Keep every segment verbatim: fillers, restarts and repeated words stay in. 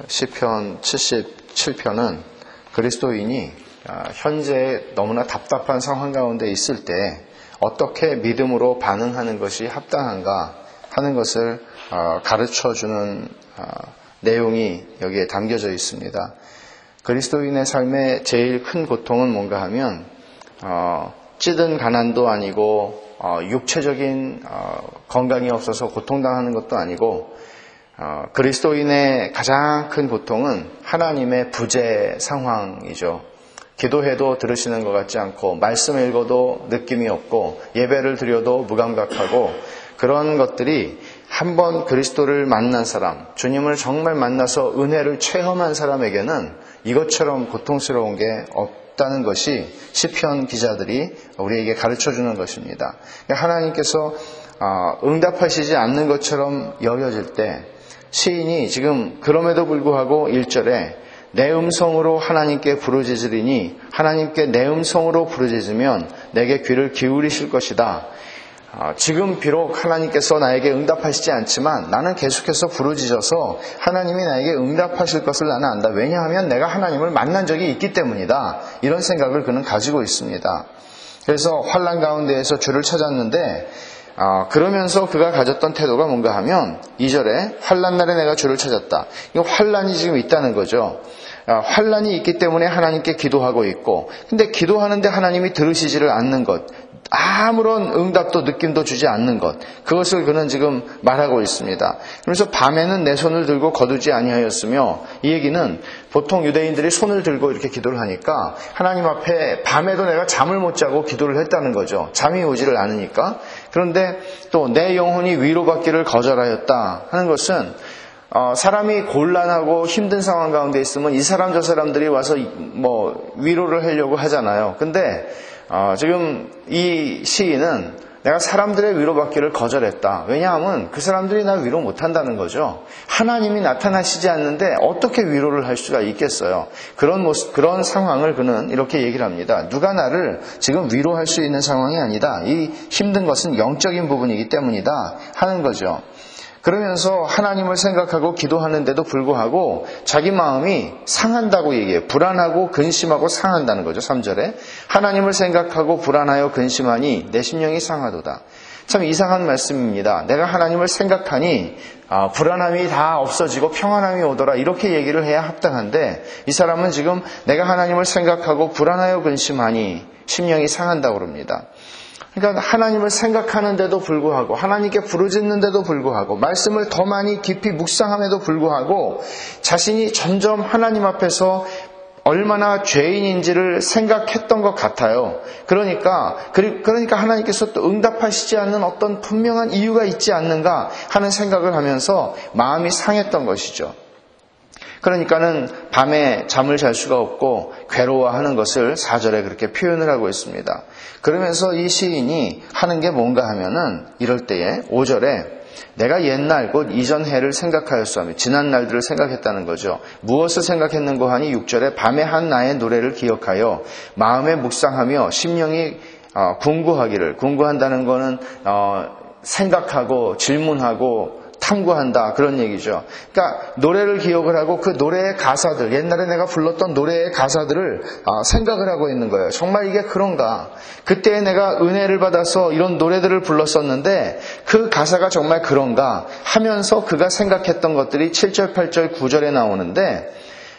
시편 칠십칠 편은 그리스도인이 현재 너무나 답답한 상황 가운데 있을 때 어떻게 믿음으로 반응하는 것이 합당한가 하는 것을 가르쳐주는 내용이 여기에 담겨져 있습니다. 그리스도인의 삶의 제일 큰 고통은 뭔가 하면 찌든 가난도 아니고 육체적인 건강이 없어서 고통당하는 것도 아니고 그리스도인의 가장 큰 고통은 하나님의 부재 상황이죠. 기도해도 들으시는 것 같지 않고 말씀 읽어도 느낌이 없고 예배를 드려도 무감각하고 그런 것들이 한번 그리스도를 만난 사람, 주님을 정말 만나서 은혜를 체험한 사람에게는 이것처럼 고통스러운 게 없다는 것이 시편 기자들이 우리에게 가르쳐주는 것입니다. 하나님께서 응답하시지 않는 것처럼 여겨질 때 시인이 지금 그럼에도 불구하고 일 절에 내 음성으로 하나님께 부르짖으리니 하나님께 내 음성으로 부르짖으면 내게 귀를 기울이실 것이다. 지금 비록 하나님께서 나에게 응답하시지 않지만 나는 계속해서 부르짖어서 하나님이 나에게 응답하실 것을 나는 안다. 왜냐하면 내가 하나님을 만난 적이 있기 때문이다. 이런 생각을 그는 가지고 있습니다. 그래서 환난 가운데에서 주를 찾았는데 아, 그러면서 그가 가졌던 태도가 뭔가 하면 이 절에 환난 날에 내가 주를 찾았다. 이거 환난이 지금 있다는 거죠. 아, 환난이 있기 때문에 하나님께 기도하고 있고 근데 기도하는데 하나님이 들으시지를 않는 것, 아무런 응답도 느낌도 주지 않는 것, 그것을 그는 지금 말하고 있습니다. 그래서 밤에는 내 손을 들고 거두지 아니하였으며, 이 얘기는 보통 유대인들이 손을 들고 이렇게 기도를 하니까 하나님 앞에 밤에도 내가 잠을 못 자고 기도를 했다는 거죠. 잠이 오지를 않으니까. 그런데 또 내 영혼이 위로받기를 거절하였다 하는 것은 어, 사람이 곤란하고 힘든 상황 가운데 있으면 이 사람 저 사람들이 와서 뭐 위로를 하려고 하잖아요. 근데 어, 지금 이 시인은 내가 사람들의 위로받기를 거절했다. 왜냐하면 그 사람들이 나 위로 못한다는 거죠. 하나님이 나타나시지 않는데 어떻게 위로를 할 수가 있겠어요. 그런 모습, 그런 상황을 그는 이렇게 얘기를 합니다. 누가 나를 지금 위로할 수 있는 상황이 아니다. 이 힘든 것은 영적인 부분이기 때문이다 하는 거죠. 그러면서 하나님을 생각하고 기도하는데도 불구하고 자기 마음이 상한다고 얘기해요. 불안하고 근심하고 상한다는 거죠. 삼 절에 하나님을 생각하고 불안하여 근심하니 내 심령이 상하도다. 참 이상한 말씀입니다. 내가 하나님을 생각하니 아, 불안함이 다 없어지고 평안함이 오더라, 이렇게 얘기를 해야 합당한데 이 사람은 지금 내가 하나님을 생각하고 불안하여 근심하니 심령이 상한다고 그럽니다. 그러니까 하나님을 생각하는데도 불구하고 하나님께 부르짖는데도 불구하고 말씀을 더 많이 깊이 묵상함에도 불구하고 자신이 점점 하나님 앞에서 얼마나 죄인인지를 생각했던 것 같아요. 그러니까 그러니까 하나님께서 또 응답하시지 않는 어떤 분명한 이유가 있지 않는가 하는 생각을 하면서 마음이 상했던 것이죠. 그러니까는 밤에 잠을 잘 수가 없고 괴로워하는 것을 사 절에 그렇게 표현을 하고 있습니다. 그러면서 이 시인이 하는 게 뭔가 하면은 이럴 때에 오 절에 내가 옛날 곧 이전 해를 생각하였으며, 지난 날들을 생각했다는 거죠. 무엇을 생각했는고 하니 육 절에 밤에 한 나의 노래를 기억하여 마음에 묵상하며 심령이 어, 궁구하기를, 궁구한다는 거는 어, 생각하고 질문하고 탐구한다, 그런 얘기죠. 그러니까 노래를 기억을 하고 그 노래의 가사들, 옛날에 내가 불렀던 노래의 가사들을 생각을 하고 있는 거예요. 정말 이게 그런가? 그때 내가 은혜를 받아서 이런 노래들을 불렀었는데 그 가사가 정말 그런가 하면서 그가 생각했던 것들이 칠 절, 팔 절, 구 절에 나오는데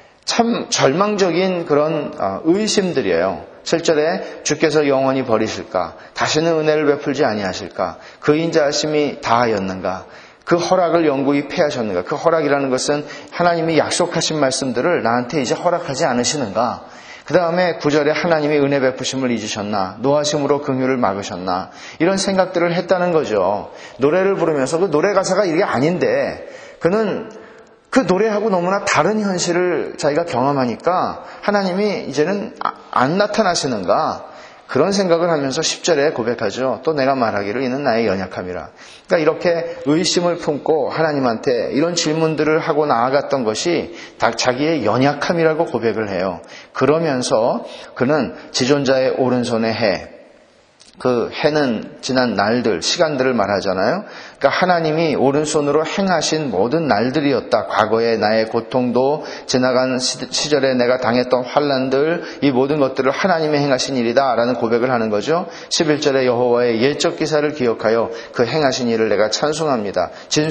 참 절망적인 그런 의심들이에요. 칠 절에 주께서 영원히 버리실까? 다시는 은혜를 베풀지 아니하실까? 그 인자하심이 다하였는가? 그 허락을 영구히 폐하셨는가? 그 허락이라는 것은 하나님이 약속하신 말씀들을 나한테 이제 허락하지 않으시는가? 그 다음에 구 절에 하나님이 은혜 베푸심을 잊으셨나? 노하심으로 긍휼을 막으셨나? 이런 생각들을 했다는 거죠. 노래를 부르면서 그 노래 가사가 이게 아닌데 그는 그 노래하고 너무나 다른 현실을 자기가 경험하니까 하나님이 이제는 안 나타나시는가? 그런 생각을 하면서 십 절에 고백하죠. 또 내가 말하기를 이는 나의 연약함이라. 그러니까 이렇게 의심을 품고 하나님한테 이런 질문들을 하고 나아갔던 것이 다 자기의 연약함이라고 고백을 해요. 그러면서 그는 지존자의 오른손에 해, 그 해는 지난 날들, 시간들을 말하잖아요. 그러니까 하나님이 오른손으로 행하신 모든 날들이었다. 과거에 나의 고통도, 지나간 시절에 내가 당했던 환난들, 이 모든 것들을 하나님이 행하신 일이다 라는 고백을 하는 거죠. 십일 절에 여호와의 옛적 기사를 기억하여 그 행하신 일을 내가 찬송합니다.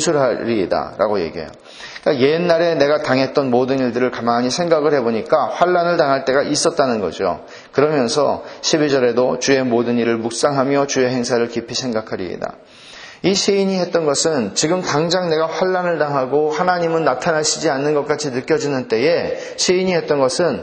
진술하리이다 라고 얘기해요. 그러니까 옛날에 내가 당했던 모든 일들을 가만히 생각을 해보니까 환난을 당할 때가 있었다는 거죠. 그러면서 십이 절에도 주의 모든 일을 묵상하며 주의 행사를 깊이 생각하리이다. 이 시인이 했던 것은 지금 당장 내가 환난을 당하고 하나님은 나타나시지 않는 것 같이 느껴지는 때에 시인이 했던 것은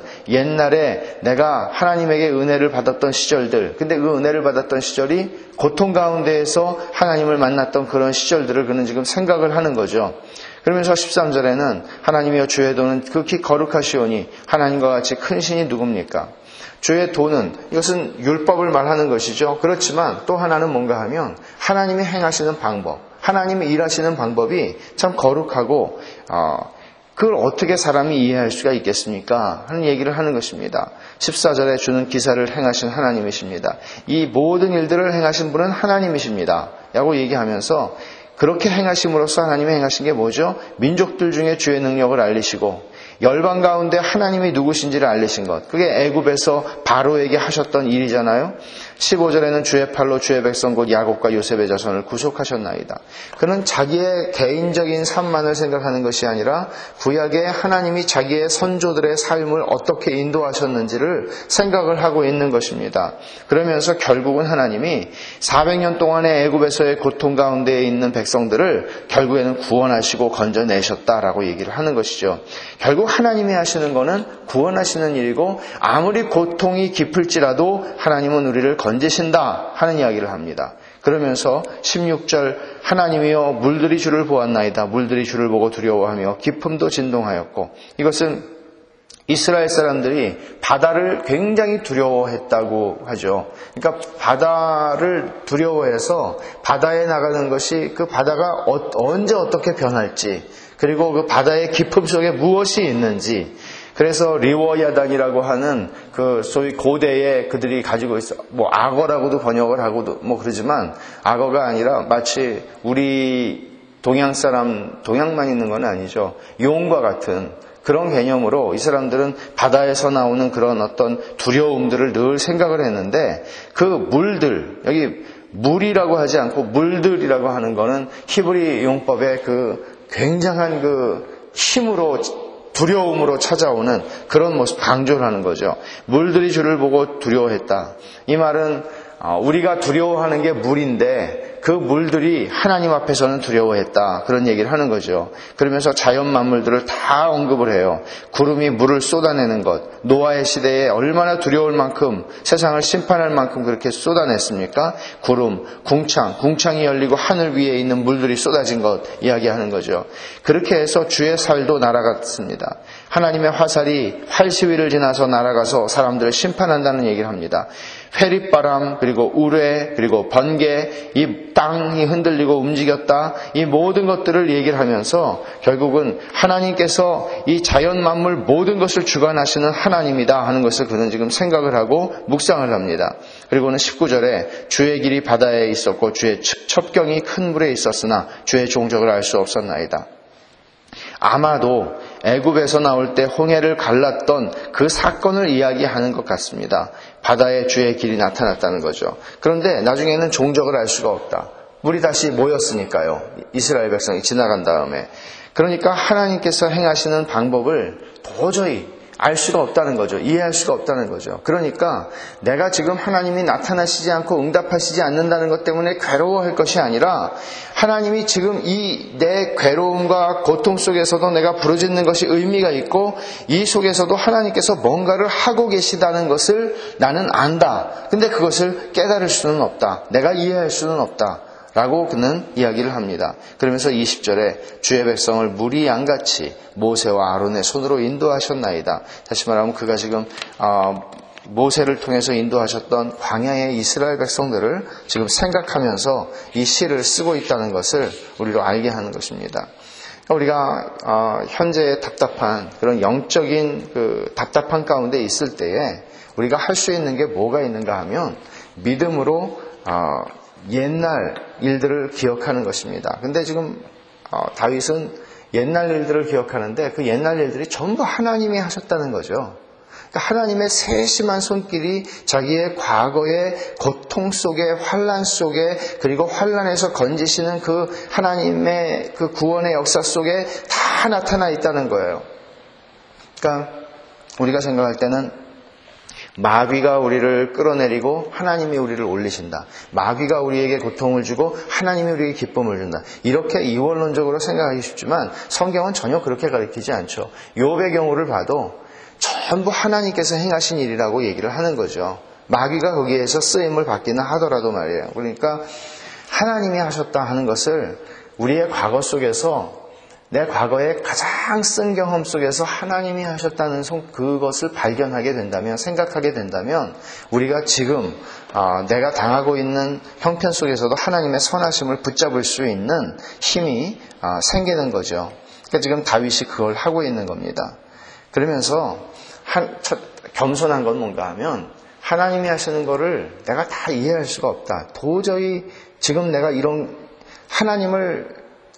옛날에 내가 하나님에게 은혜를 받았던 시절들, 근데 그 은혜를 받았던 시절이 고통 가운데에서 하나님을 만났던 그런 시절들을 그는 지금 생각을 하는 거죠. 그러면서 십삼 절에는 하나님이여 주의 도는 극히 거룩하시오니 하나님과 같이 큰 신이 누굽니까? 주의 도는, 이것은 율법을 말하는 것이죠. 그렇지만 또 하나는 뭔가 하면 하나님이 행하시는 방법, 하나님이 일하시는 방법이 참 거룩하고 어, 그걸 어떻게 사람이 이해할 수가 있겠습니까? 하는 얘기를 하는 것입니다. 십사 절에 주는 기사를 행하신 하나님이십니다. 이 모든 일들을 행하신 분은 하나님이십니다. 라고 얘기하면서 그렇게 행하심으로써 하나님이 행하신 게 뭐죠? 민족들 중에 주의 능력을 알리시고 열방 가운데 하나님이 누구신지를 알리신 것. 그게 애굽에서 바로에게 하셨던 일이잖아요. 십오 절에는 주의 팔로 주의 백성 곧 야곱과 요셉의 자손을 구속하셨나이다. 그는 자기의 개인적인 삶만을 생각하는 것이 아니라 구약에 하나님이 자기의 선조들의 삶을 어떻게 인도하셨는지를 생각을 하고 있는 것입니다. 그러면서 결국은 하나님이 사백 년 동안의 애굽에서의 고통 가운데 있는 백성들을 결국에는 구원하시고 건져내셨다라고 얘기를 하는 것이죠. 결국 하나님이 하시는 거는 구원하시는 일이고 아무리 고통이 깊을지라도 하나님은 우리를 건지신다 하는 이야기를 합니다. 그러면서 십육 절 하나님이여 물들이 주를 보았나이다. 물들이 주를 보고 두려워하며 기품도 진동하였고, 이것은 이스라엘 사람들이 바다를 굉장히 두려워했다고 하죠. 그러니까 바다를 두려워해서 바다에 나가는 것이 그 바다가 어, 언제 어떻게 변할지, 그리고 그 바다의 깊음 속에 무엇이 있는지, 그래서 리워야단이라고 하는 그 소위 고대에 그들이 가지고 있어, 뭐 악어라고도 번역을 하고도 뭐 그러지만 악어가 아니라 마치 우리 동양 사람, 동양만 있는 건 아니죠. 용과 같은 그런 개념으로 이 사람들은 바다에서 나오는 그런 어떤 두려움들을 늘 생각을 했는데, 그 물들, 여기 물이라고 하지 않고 물들이라고 하는 거는 히브리 용법의 그 굉장한 그 힘으로, 두려움으로 찾아오는 그런 모습 강조를 하는 거죠. 물들이 주를 보고 두려워했다. 이 말은 우리가 두려워하는 게 물인데 그 물들이 하나님 앞에서는 두려워했다. 그런 얘기를 하는 거죠. 그러면서 자연 만물들을 다 언급을 해요. 구름이 물을 쏟아내는 것, 노아의 시대에 얼마나 두려울 만큼, 세상을 심판할 만큼 그렇게 쏟아냈습니까? 구름, 궁창, 궁창이 열리고 하늘 위에 있는 물들이 쏟아진 것 이야기하는 거죠. 그렇게 해서 주의 살도 날아갔습니다. 하나님의 화살이 활시위를 지나서 날아가서 사람들을 심판한다는 얘기를 합니다. 회립바람, 그리고 우레, 그리고 번개, 이 땅이 흔들리고 움직였다. 이 모든 것들을 얘기를 하면서 결국은 하나님께서 이 자연 만물 모든 것을 주관하시는 하나님이다 하는 것을 그는 지금 생각을 하고 묵상을 합니다. 그리고는 십구 절에 주의 길이 바다에 있었고 주의 첩경이 큰 물에 있었으나 주의 종적을 알 수 없었나이다. 아마도 애굽에서 나올 때 홍해를 갈랐던 그 사건을 이야기하는 것 같습니다. 바다에 주의 길이 나타났다는 거죠. 그런데 나중에는 종적을 알 수가 없다. 물이 다시 모였으니까요. 이스라엘 백성이 지나간 다음에. 그러니까 하나님께서 행하시는 방법을 도저히 알 수가 없다는 거죠. 이해할 수가 없다는 거죠. 그러니까 내가 지금 하나님이 나타나시지 않고 응답하시지 않는다는 것 때문에 괴로워할 것이 아니라, 하나님이 지금 이 내 괴로움과 고통 속에서도 내가 부르짖는 것이 의미가 있고, 이 속에서도 하나님께서 뭔가를 하고 계시다는 것을 나는 안다. 근데 그것을 깨달을 수는 없다. 내가 이해할 수는 없다. 라고 그는 이야기를 합니다. 그러면서 이십 절에 주의 백성을 물이 양같이 모세와 아론의 손으로 인도하셨나이다. 다시 말하면 그가 지금 어, 모세를 통해서 인도하셨던 광야의 이스라엘 백성들을 지금 생각하면서 이 시를 쓰고 있다는 것을 우리로 알게 하는 것입니다. 우리가 어, 현재 답답한 그런 영적인 그 답답한 가운데 있을 때에 우리가 할 수 있는 게 뭐가 있는가 하면 믿음으로 어, 옛날 일들을 기억하는 것입니다. 근데 지금 어, 다윗은 옛날 일들을 기억하는데 그 옛날 일들이 전부 하나님이 하셨다는 거죠. 그러니까 하나님의 세심한 손길이 자기의 과거의 고통 속에, 환난 속에, 그리고 환난에서 건지시는 그 하나님의 그 구원의 역사 속에 다 나타나 있다는 거예요. 그러니까 우리가 생각할 때는 마귀가 우리를 끌어내리고 하나님이 우리를 올리신다. 마귀가 우리에게 고통을 주고 하나님이 우리에게 기쁨을 준다. 이렇게 이원론적으로 생각하기 쉽지만 성경은 전혀 그렇게 가르치지 않죠. 욥의 경우를 봐도 전부 하나님께서 행하신 일이라고 얘기를 하는 거죠. 마귀가 거기에서 쓰임을 받기는 하더라도 말이에요. 그러니까 하나님이 하셨다 하는 것을 우리의 과거 속에서, 내 과거의 가장 쓴 경험 속에서 하나님이 하셨다는 그것을 발견하게 된다면, 생각하게 된다면 우리가 지금 내가 당하고 있는 형편 속에서도 하나님의 선하심을 붙잡을 수 있는 힘이 생기는 거죠. 그러니까 지금 다윗이 그걸 하고 있는 겁니다. 그러면서 한, 첫, 겸손한 건 뭔가 하면 하나님이 하시는 거를 내가 다 이해할 수가 없다. 도저히 지금 내가 이런 하나님을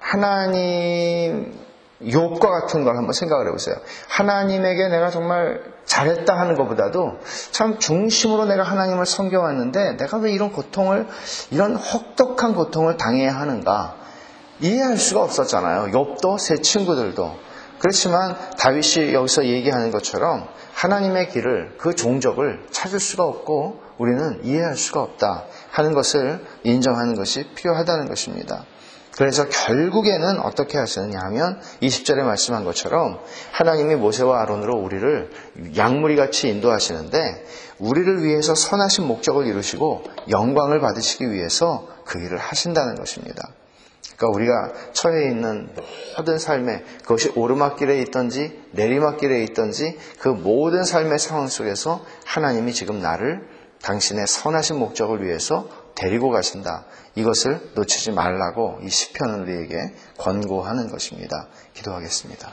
하나님 욥과 같은 걸 한번 생각을 해보세요. 하나님에게 내가 정말 잘했다 하는 것보다도 참 중심으로 내가 하나님을 섬겨왔는데 내가 왜 이런 고통을, 이런 혹독한 고통을 당해야 하는가 이해할 수가 없었잖아요. 욥도 세 친구들도. 그렇지만 다윗이 여기서 얘기하는 것처럼 하나님의 길을, 그 종적을 찾을 수가 없고 우리는 이해할 수가 없다 하는 것을 인정하는 것이 필요하다는 것입니다. 그래서 결국에는 어떻게 하시느냐 하면 이십 절에 말씀한 것처럼 하나님이 모세와 아론으로 우리를 양무리같이 인도하시는데 우리를 위해서 선하신 목적을 이루시고 영광을 받으시기 위해서 그 일을 하신다는 것입니다. 그러니까 우리가 처해 있는 모든 삶에, 그것이 오르막길에 있든지 내리막길에 있든지 그 모든 삶의 상황 속에서 하나님이 지금 나를 당신의 선하신 목적을 위해서 데리고 가신다. 이것을 놓치지 말라고 이 시편은 우리에게 권고하는 것입니다. 기도하겠습니다.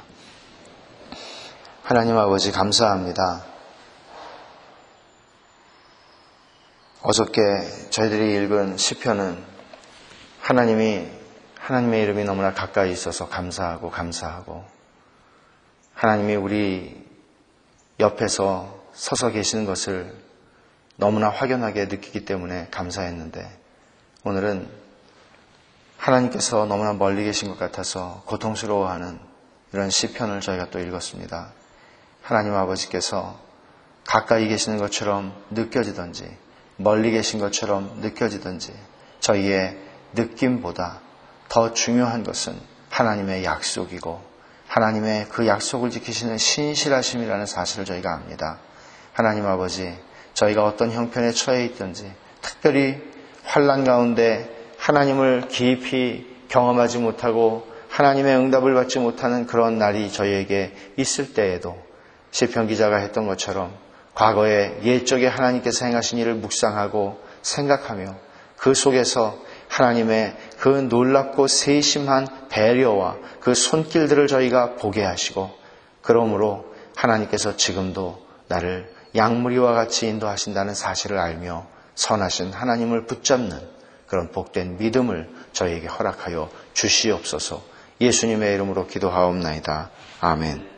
하나님 아버지 감사합니다. 어저께 저희들이 읽은 시편은 하나님이 하나님의 이름이 너무나 가까이 있어서 감사하고 감사하고 하나님이 우리 옆에서 서서 계시는 것을 너무나 확연하게 느끼기 때문에 감사했는데 오늘은 하나님께서 너무나 멀리 계신 것 같아서 고통스러워하는 이런 시편을 저희가 또 읽었습니다. 하나님 아버지께서 가까이 계시는 것처럼 느껴지든지 멀리 계신 것처럼 느껴지든지 저희의 느낌보다 더 중요한 것은 하나님의 약속이고 하나님의 그 약속을 지키시는 신실하심이라는 사실을 저희가 압니다. 하나님 아버지, 저희가 어떤 형편에 처해 있든지 특별히 환난 가운데 하나님을 깊이 경험하지 못하고 하나님의 응답을 받지 못하는 그런 날이 저희에게 있을 때에도 시편 기자가 했던 것처럼 과거의 옛적에 하나님께서 행하신 일을 묵상하고 생각하며 그 속에서 하나님의 그 놀랍고 세심한 배려와 그 손길들을 저희가 보게 하시고 그러므로 하나님께서 지금도 나를 양무리와 같이 인도하신다는 사실을 알며 선하신 하나님을 붙잡는 그런 복된 믿음을 저희에게 허락하여 주시옵소서. 예수님의 이름으로 기도하옵나이다. 아멘.